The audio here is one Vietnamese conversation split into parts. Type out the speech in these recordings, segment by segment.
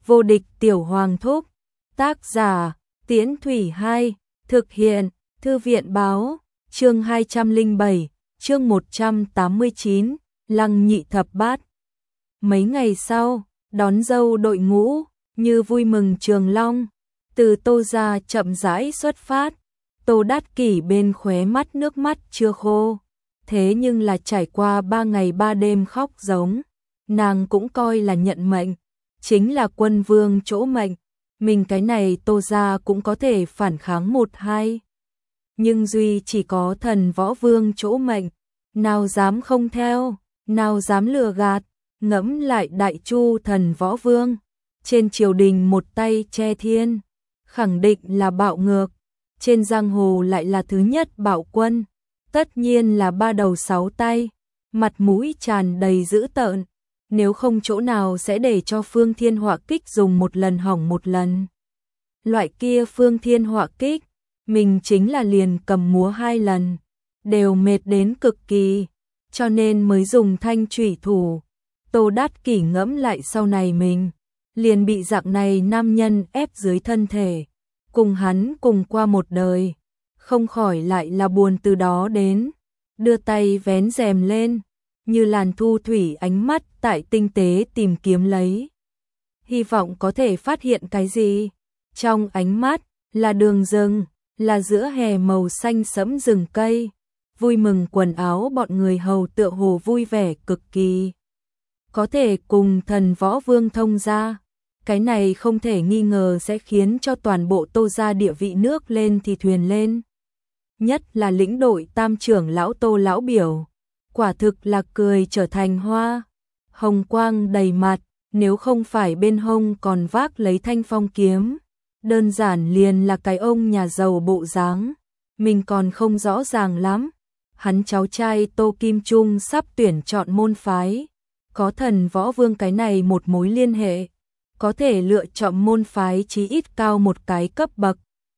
Vô địch tiểu hoàng thúc. Tác giả, Tiễn Thủy 2, thực hiện, Thư viện báo, chương 207, chương 189, Lăng Nhị Thập Bát. Mấy ngày sau, đón dâu đội ngũ, như vui mừng trường long, từ Tô gia chậm rãi xuất phát. Tô Đát Kỷ bên khóe mắt nước mắt chưa khô, thế nhưng là trải qua 3 ngày 3 đêm khóc giống, nàng cũng coi là nhận mệnh, chính là quân vương chỗ mệnh, mình cái này Tô gia cũng có thể phản kháng một hai. Nhưng duy chỉ có thần võ vương chỗ mệnh, nào dám không theo, nào dám lừa gạt, ngẫm lại Đại Chu thần võ vương, trên triều đình một tay che thiên, khẳng định là bạo ngược, trên giang hồ lại là thứ nhất bạo quân, tất nhiên là 3 đầu 6 tay, mặt mũi tràn đầy dữ tợn, nếu không chỗ nào sẽ để cho phương thiên họa kích dùng một lần hỏng một lần. Loại kia phương thiên họa kích, mình chính là liền cầm múa 2 lần, đều mệt đến cực kỳ, cho nên mới dùng thanh chủy thủ. Tô Đát Kỷ ngẫm lại sau này mình, liền bị dạng này nam nhân ép dưới thân thể, cùng hắn cùng qua một đời, không khỏi lại là buồn từ đó đến, đưa tay vén rèm lên, như làn thu thủy ánh mắt tại tinh tế tìm kiếm lấy. Hy vọng có thể phát hiện cái gì, trong ánh mắt, là đường rừng, là giữa hè màu xanh sẫm rừng cây, vui mừng quần áo bọn người hầu tựa hồ vui vẻ cực kỳ. Có thể cùng thần võ vương thông gia, cái này không thể nghi ngờ sẽ khiến cho toàn bộ Tô gia địa vị nước lên thì thuyền lên. Nhất là lĩnh đội tam trưởng lão Tô lão biểu, quả thực là cười trở thành hoa, hồng quang đầy mặt, nếu không phải bên hông còn vác lấy thanh phong kiếm, đơn giản liền là cái ông nhà giàu bộ dáng, mình còn không rõ ràng lắm. Hắn cháu trai Tô Kim Trung sắp tuyển chọn môn phái, có thần võ vương cái này một mối liên hệ, có thể lựa chọn môn phái chí ít cao một cái cấp bậc.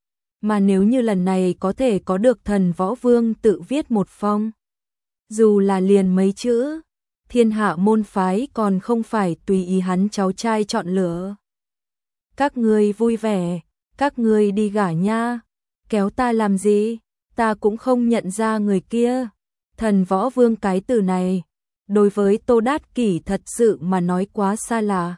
Mà nếu như lần này có thể có được thần võ vương tự viết một phong, dù là liền mấy chữ, thiên hạ môn phái còn không phải tùy ý hắn cháu trai chọn lựa. Các ngươi vui vẻ, các ngươi đi gả nha, kéo ta làm gì, ta cũng không nhận ra người kia. Thần võ vương cái từ này, đối với Tô Đát Kỷ thật sự mà nói quá xa lạ.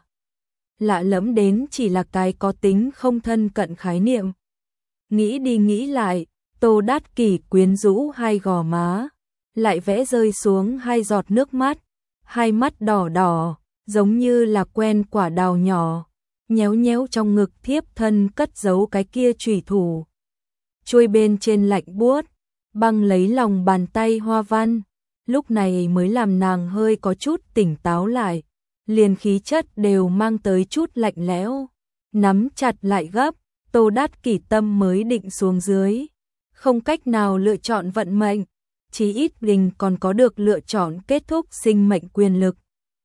Lạ lẫm đến chỉ là cái có tính không thân cận khái niệm. Nghĩ đi nghĩ lại, Tô Đát Kỷ quyến rũ hai gò má, lại vẽ rơi xuống 2 giọt nước mắt, 2 mắt đỏ đỏ, giống như là quen quả đào nhỏ, nhéo nhéo trong ngực thiếp thân cất giấu cái kia chủy thủ. Chuôi bên trên lạnh buốt, băng lấy lòng bàn tay hoa văn, lúc này mới làm nàng hơi có chút tỉnh táo lại, liền khí chất đều mang tới chút lạnh lẽo, nắm chặt lại gấp, Tô Đát Kỷ tâm mới định xuống dưới, không cách nào lựa chọn vận mệnh, chí ít mình còn có được lựa chọn kết thúc sinh mệnh quyền lực.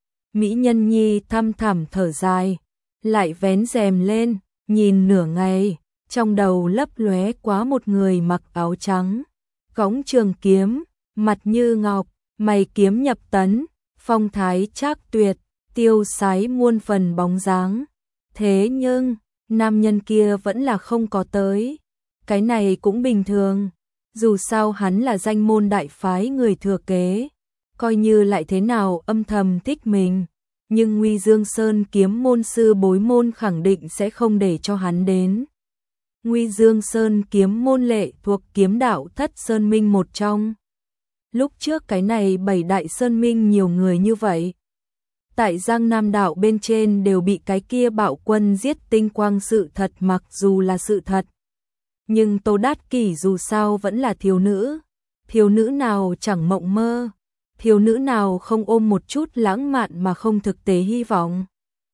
Mỹ nhân nhi thăm thẳm thở dài, lại vén rèm lên, nhìn nửa ngày, trong đầu lấp lóe quá một người mặc áo trắng, cõng trường kiếm, mặt như ngọc, mày kiếm nhập tấn, phong thái trác tuyệt, tiêu sái muôn phần bóng dáng. Thế nhưng, nam nhân kia vẫn là không có tới. Cái này cũng bình thường, dù sao hắn là danh môn đại phái người thừa kế, coi như lại thế nào âm thầm thích mình, nhưng Nguy Dương Sơn kiếm môn sư bối môn khẳng định sẽ không để cho hắn đến. Nguy Dương Sơn kiếm môn lệ thuộc kiếm đạo thất sơn minh một trong. Lúc trước cái này 7 đại sơn minh nhiều người như vậy, tại Giang Nam đạo bên trên đều bị cái kia bạo quân giết tinh quang, sự thật mặc dù là sự thật. Nhưng Tô Đát Kỷ dù sao vẫn là thiếu nữ nào chẳng mộng mơ, thiếu nữ nào không ôm một chút lãng mạn mà không thực tế hy vọng.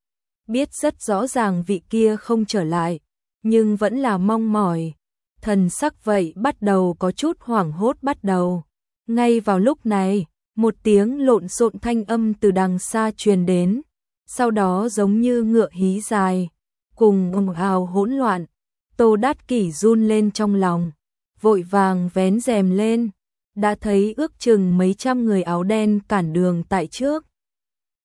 Biết rất rõ ràng vị kia không trở lại, nhưng vẫn là mong mỏi, thần sắc vậy bắt đầu có chút hoảng hốt bắt đầu. Ngay vào lúc này, một tiếng lộn xộn thanh âm từ đằng xa truyền đến, sau đó giống như ngựa hí dài, cùng ồn ào hỗn loạn. Tô Đát Kỷ run lên trong lòng, vội vàng vén rèm lên, đã thấy ước chừng mấy trăm người áo đen cản đường tại trước.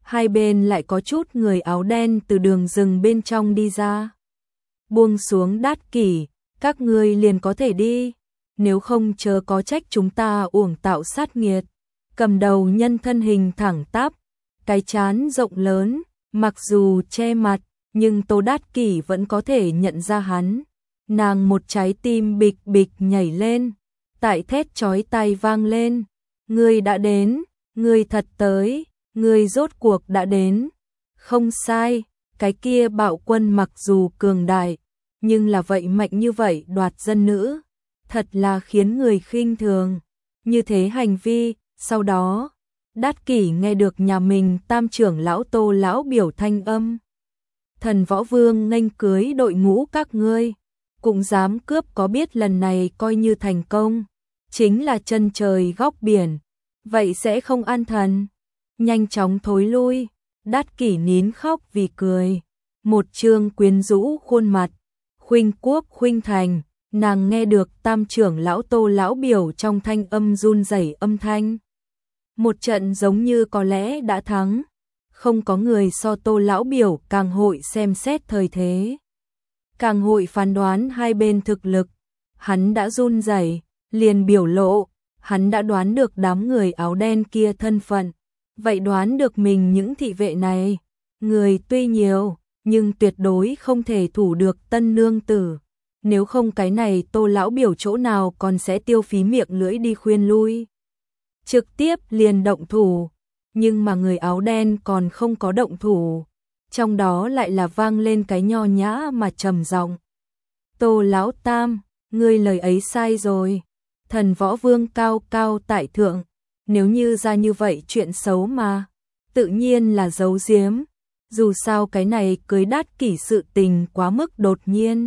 hai bên lại có chút người áo đen từ đường rừng bên trong đi ra. Buông xuống Đát Kỷ, các ngươi liền có thể đi, nếu không chớ có trách chúng ta uổng tạo sát nghiệt. Cầm đầu nhân thân hình thẳng tắp, cái trán rộng lớn, mặc dù che mặt, nhưng Tô Đát Kỷ vẫn có thể nhận ra hắn. Nàng một trái tim bịch bịch nhảy lên, tại thét chói tai vang lên. Ngươi đã đến, ngươi thật tới, ngươi rốt cuộc đã đến. Không sai, cái kia bạo quân mặc dù cường đại, nhưng là vậy mạnh như vậy đoạt dân nữ, thật là khiến người khinh thường. Như thế hành vi, sau đó, Đát Kỷ nghe được nhà mình tam trưởng lão Tô lão biểu thanh âm. Thần Võ Vương nghênh cưới đội ngũ các ngươi, cũng dám cướp, có biết lần này coi như thành công, chính là chân trời góc biển, vậy sẽ không an thần. Nhanh chóng thối lui, Đát Kỷ nín khóc vì cười, một trương quyến rũ khuôn mặt, khuynh quốc khuynh thành, nàng nghe được tam trưởng lão Tô lão biểu trong thanh âm run rẩy âm thanh. Một trận giống như có lẽ đã thắng, không có người so Tô lão biểu càng hội xem xét thời thế, càng hội phán đoán hai bên thực lực. Hắn đã run rẩy, liền biểu lộ, hắn đã đoán được đám người áo đen kia thân phận, vậy đoán được mình những thị vệ này, người tuy nhiều, nhưng tuyệt đối không thể thủ được tân nương tử. Nếu không cái này Tô lão biểu chỗ nào còn sẽ tiêu phí miệng lưỡi đi khuyên lui. Trực tiếp liền động thủ, nhưng mà người áo đen còn không có động thủ. Trong đó lại là vang lên cái nho nhã mà trầm giọng. Tô lão tam, ngươi lời ấy sai rồi. Thần Võ Vương cao cao tại thượng, nếu như ra như vậy chuyện xấu mà, tự nhiên là giấu giếm. Dù sao cái này cưới Đát Kỷ sự tình quá mức đột nhiên.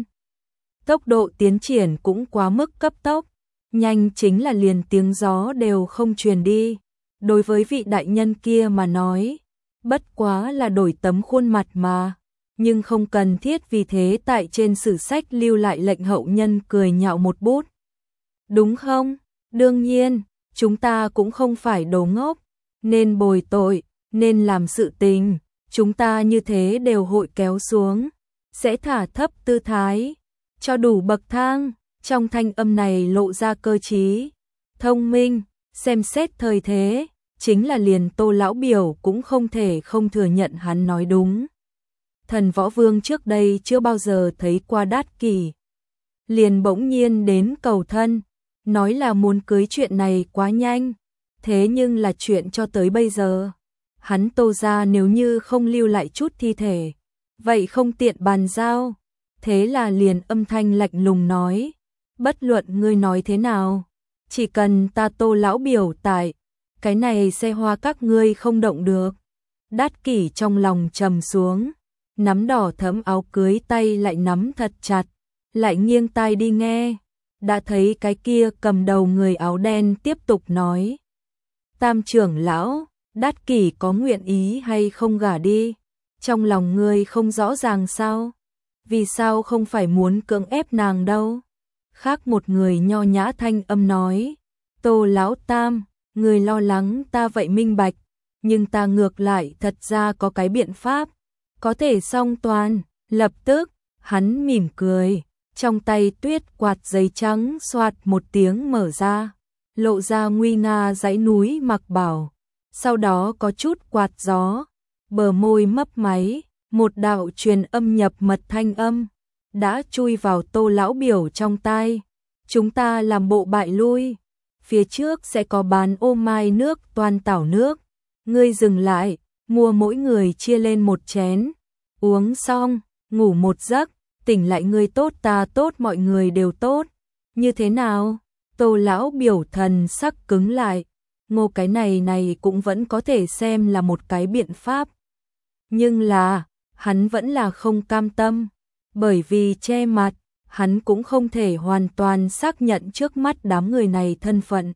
Tốc độ tiến triển cũng quá mức cấp tốc, nhanh chính là liền tiếng gió đều không truyền đi. Đối với vị đại nhân kia mà nói, bất quá là đổi tấm khuôn mặt mà, nhưng không cần thiết vì thế tại trên sử sách lưu lại lệnh hậu nhân cười nhạo một bút. Đúng không? Đương nhiên, chúng ta cũng không phải đồ ngốc, nên bồi tội, nên làm sự tình, chúng ta như thế đều hội kéo xuống, sẽ thả thấp tư thái, cho đủ bậc thang. Trong thanh âm này lộ ra cơ trí, thông minh, xem xét thời thế, chính là liền Tô lão biểu cũng không thể không thừa nhận hắn nói đúng. Thần Võ Vương trước đây chưa bao giờ thấy qua Đát Kỷ, liền bỗng nhiên đến cầu thân, nói là muốn cưới, chuyện này quá nhanh, thế nhưng là chuyện cho tới bây giờ, hắn Tô gia nếu như không lưu lại chút thi thể, vậy không tiện bàn giao, thế là liền âm thanh lạnh lùng nói, bất luận ngươi nói thế nào, chỉ cần ta Tô lão biểu tại, cái này xe hoa các ngươi không động được. Đát Kỷ trong lòng trầm xuống, nắm đỏ thẫm áo cưới tay lại nắm thật chặt, lại nghiêng tai đi nghe, đã thấy cái kia cầm đầu người áo đen tiếp tục nói. Tam trưởng lão, Đát Kỷ có nguyện ý hay không gả đi, trong lòng ngươi không rõ ràng sao, vì sao không phải muốn cưỡng ép nàng đâu. Khác một người nho nhã thanh âm nói, Tô lão tam, người lo lắng ta vậy minh bạch, nhưng ta ngược lại thật ra có cái biện pháp, có thể song toàn. Lập tức, hắn mỉm cười, trong tay tuyết quạt giấy trắng xoạt một tiếng mở ra, lộ ra nguy nga dãy núi Mặc Bảo, sau đó có chút quạt gió, bờ môi mấp máy, một đạo truyền âm nhập mật thanh âm đã chui vào Tô lão biểu trong tai. Chúng ta làm bộ bại lui, phía trước sẽ có bán ô mai nước toan tảo nước, ngươi dừng lại, mua mỗi người chia lên một chén, uống xong, ngủ một giấc, tỉnh lại ngươi tốt ta tốt mọi người đều tốt, như thế nào? Tô lão biểu thần sắc cứng lại, ngô cái này cũng vẫn có thể xem là một cái biện pháp. Nhưng là, hắn vẫn là không cam tâm, bởi vì che mặt, hắn cũng không thể hoàn toàn xác nhận trước mắt đám người này thân phận.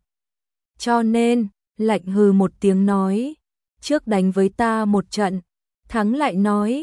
Cho nên, lạnh hừ một tiếng nói, trước đánh với ta một trận, thắng lại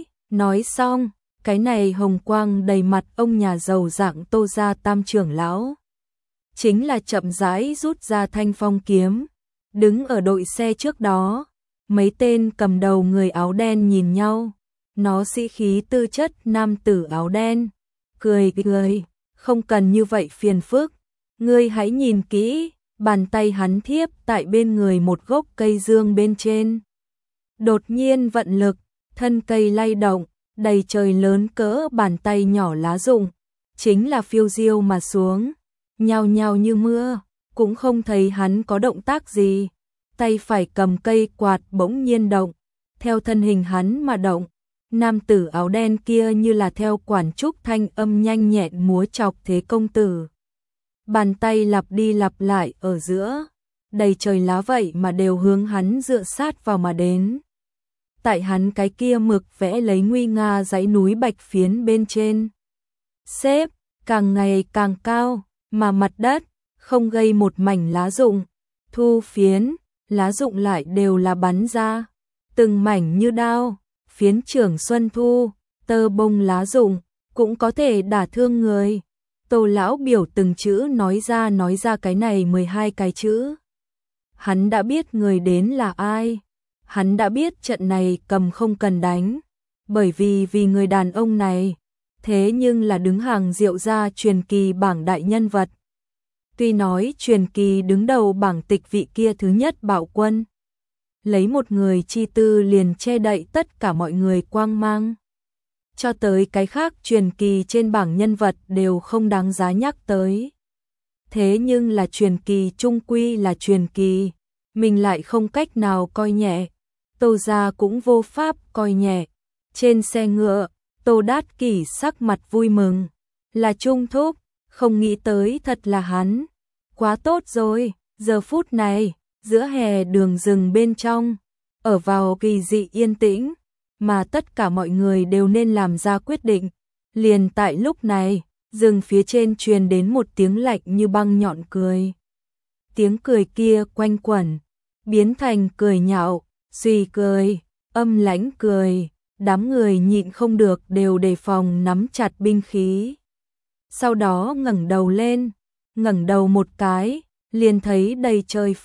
nói xong, cái này hồng quang đầy mặt ông nhà giàu dạng Tô gia tam trưởng lão. Chính là chậm rãi rút ra thanh phong kiếm, đứng ở đội xe trước đó, Mấy tên cầm đầu người áo đen nhìn nhau, nó sĩ khí tư chất nam tử áo đen, cười cười, không cần như vậy phiền phức, ngươi hãy nhìn kỹ, bàn tay hắn thiếp tại bên người một gốc cây dương bên trên. Đột nhiên vận lực, thân cây lay động, đầy trời lớn cỡ bàn tay nhỏ lá rụng, chính là phiêu diêu mà xuống, nhao nhao như mưa, cũng không thấy hắn có động tác gì. Tay phải cầm cây quạt bỗng nhiên động, theo thân hình hắn mà động. Nam tử áo đen kia như là theo quản trúc thanh âm nhanh nhẹn múa chọc thế công tử. Bàn tay lặp đi lặp lại ở giữa, đầy trời lá vậy mà đều hướng hắn dựa sát vào mà đến. Tại hắn cái kia mực vẽ lấy nguy nga dãy núi bạch phiến bên trên. Xếp, càng ngày càng cao, mà mặt đất, không gây một mảnh lá rụng. Thu phiến, lá rụng lại đều là bắn ra. Từng mảnh như đao, phiến trưởng xuân thu, tơ bông lá rụng, cũng có thể đả thương người. Tô lão biểu từng chữ nói ra cái này 12 cái chữ. Hắn đã biết người đến là ai. Hắn đã biết trận này cầm không cần đánh. Bởi vì người đàn ông này, thế nhưng là đứng hàng Diệu gia truyền kỳ bảng đại nhân vật. Tuy nói truyền kỳ đứng đầu bảng tịch vị kia thứ nhất Bạo Quân, lấy một người chi tư liền che đậy tất cả mọi người quang mang. Cho tới cái khác truyền kỳ trên bảng nhân vật đều không đáng giá nhắc tới. Thế nhưng là truyền kỳ trung quy là truyền kỳ, mình lại không cách nào coi nhẹ. Tô gia cũng vô pháp coi nhẹ. Trên xe ngựa, Tô Đát Kỷ sắc mặt vui mừng. Là Trung Thúc, không nghĩ tới thật là hắn. Quá tốt rồi, giờ phút này, giữa hè đường rừng bên trong, ở vào kỳ dị yên tĩnh, mà tất cả mọi người đều nên làm ra quyết định. Liền tại lúc này, rừng phía trên truyền đến một tiếng lạnh như băng nhọn cười. Tiếng cười kia quanh quẩn, biến thành cười nhạo, suy cười, âm lãnh cười, đám người nhịn không được đều đề phòng nắm chặt binh khí. Sau đó ngẩng đầu lên, ngẩng đầu một cái, liền thấy đầy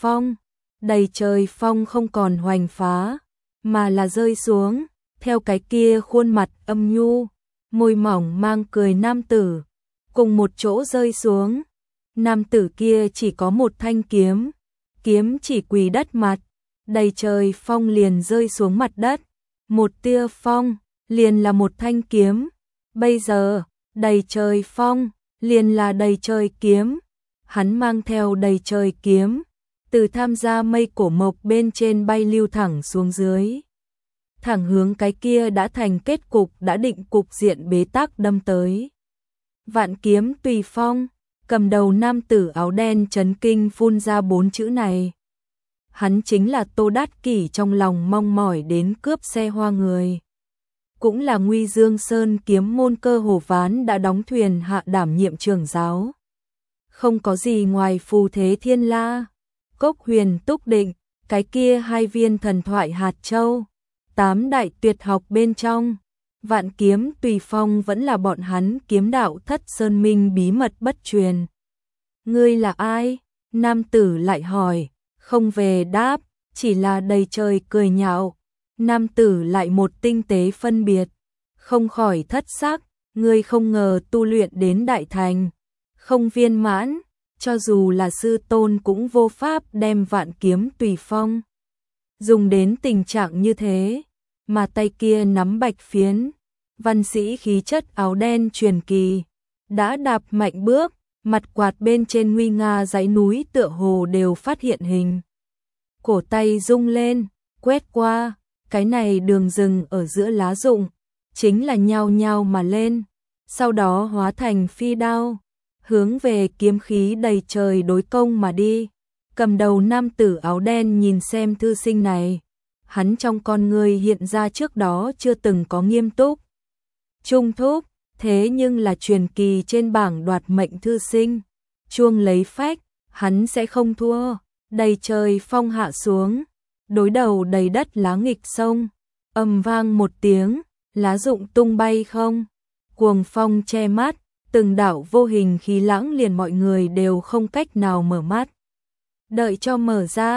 trời phong không còn hoành phá, mà là rơi xuống, theo cái kia khuôn mặt âm nhu, môi mỏng mang cười nam tử, cùng một chỗ rơi xuống. Nam tử kia chỉ có một thanh kiếm, kiếm chỉ quỳ đất mặt, đầy trời phong liền rơi xuống mặt đất, một tia phong, liền là một thanh kiếm, bây giờ, đầy trời phong, liền là đầy trời kiếm, hắn mang theo đầy trời kiếm, từ tham gia mây cổ mộc bên trên bay lưu thẳng xuống dưới. Thẳng hướng cái kia đã thành kết cục đã định cục diện bế tắc đâm tới. Vạn kiếm tùy phong, cầm đầu nam tử áo đen chấn kinh phun ra 4 chữ này. Hắn chính là Tô Đát Kỷ trong lòng mong mỏi đến cướp xe hoa người. Cũng là Nguy Dương Sơn kiếm môn Cơ Hồ Ván đã đóng thuyền hạ đảm nhiệm trưởng giáo. Không có gì ngoài phù thế thiên la, cốc huyền túc định, cái kia 2 viên thần thoại hạt châu, 8 đại tuyệt học bên trong. Vạn kiếm tùy phong vẫn là bọn hắn kiếm đạo Thất Sơn Minh bí mật bất truyền. Ngươi là ai? Nam tử lại hỏi, không về đáp, chỉ là đầy trời cười nhạo. Nam tử lại một tinh tế phân biệt, không khỏi thất sắc, ngươi không ngờ tu luyện đến đại thành, không viên mãn, cho dù là sư tôn cũng vô pháp đem vạn kiếm tùy phong dùng đến tình trạng như thế, mà tay kia nắm bạch phiến, văn sĩ khí chất áo đen truyền kỳ, đã đạp mạnh bước, mặt quạt bên trên nguy nga dãy núi tựa hồ đều phát hiện hình. Cổ tay rung lên, quét qua, cái này đường rừng ở giữa lá rụng, chính là nhao nhao mà lên, sau đó hóa thành phi đao, hướng về kiếm khí đầy trời đối công mà đi. Cầm đầu nam tử áo đen nhìn xem thư sinh này, hắn trong con người hiện ra trước đó chưa từng có nghiêm túc. Trung Thúc, thế nhưng là truyền kỳ trên bảng đoạt mệnh thư sinh, chuông lấy phách, hắn sẽ không thua. Đầy trời phong hạ xuống, đối đầu đầy đất lá nghịch sông, ầm vang một tiếng, lá rụng tung bay không, cuồng phong che mắt, từng đạo vô hình khí lãng liền mọi người đều không cách nào mở mắt. Đợi cho mở ra,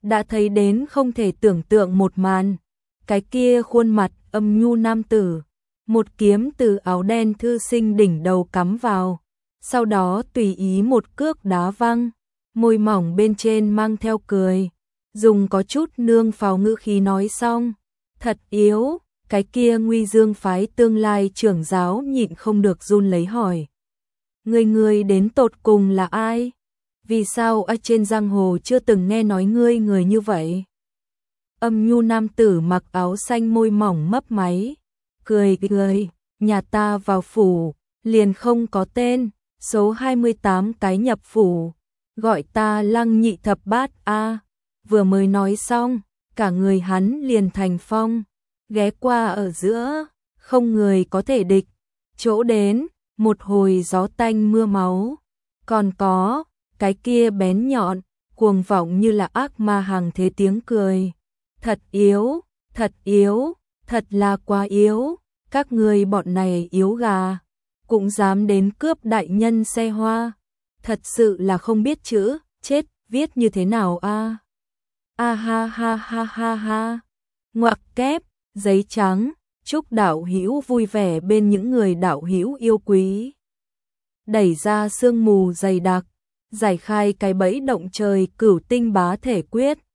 đã thấy đến không thể tưởng tượng một màn. Cái kia khuôn mặt âm nhu nam tử, một kiếm từ áo đen thư sinh đỉnh đầu cắm vào, sau đó tùy ý một cước đá văng, môi mỏng bên trên mang theo cười, dùng có chút nương pháo ngữ khí nói xong, thật yếu. Cái kia Nguy Dương phái tương lai trưởng giáo nhịn không được run lấy hỏi. Ngươi đến tột cùng là ai? Vì sao ở trên giang hồ chưa từng nghe nói ngươi người như vậy? Âm nhu nam tử mặc áo xanh môi mỏng mấp máy, cười, nhà ta vào phủ, liền không có tên, số 28 cái nhập phủ, gọi ta Lăng Nhị Thập Bát a. Vừa mới nói xong, cả người hắn liền thành phong, ghé qua ở giữa, không người có thể địch, chỗ đến, một hồi gió tanh mưa máu, còn có, cái kia bén nhọn, cuồng vọng như là ác ma hàng thế tiếng cười. Thật yếu, thật là quá yếu, các người bọn này yếu gà, cũng dám đến cướp đại nhân xe hoa, thật sự là không biết chữ, chết, viết như thế nào a? A ha ha ha ha ha, ngoặc kép, giấy trắng, chúc đạo hữu vui vẻ bên những người đạo hữu yêu quý. Đẩy ra sương mù dày đặc, giải khai cái bẫy động trời cửu tinh bá thể quyết.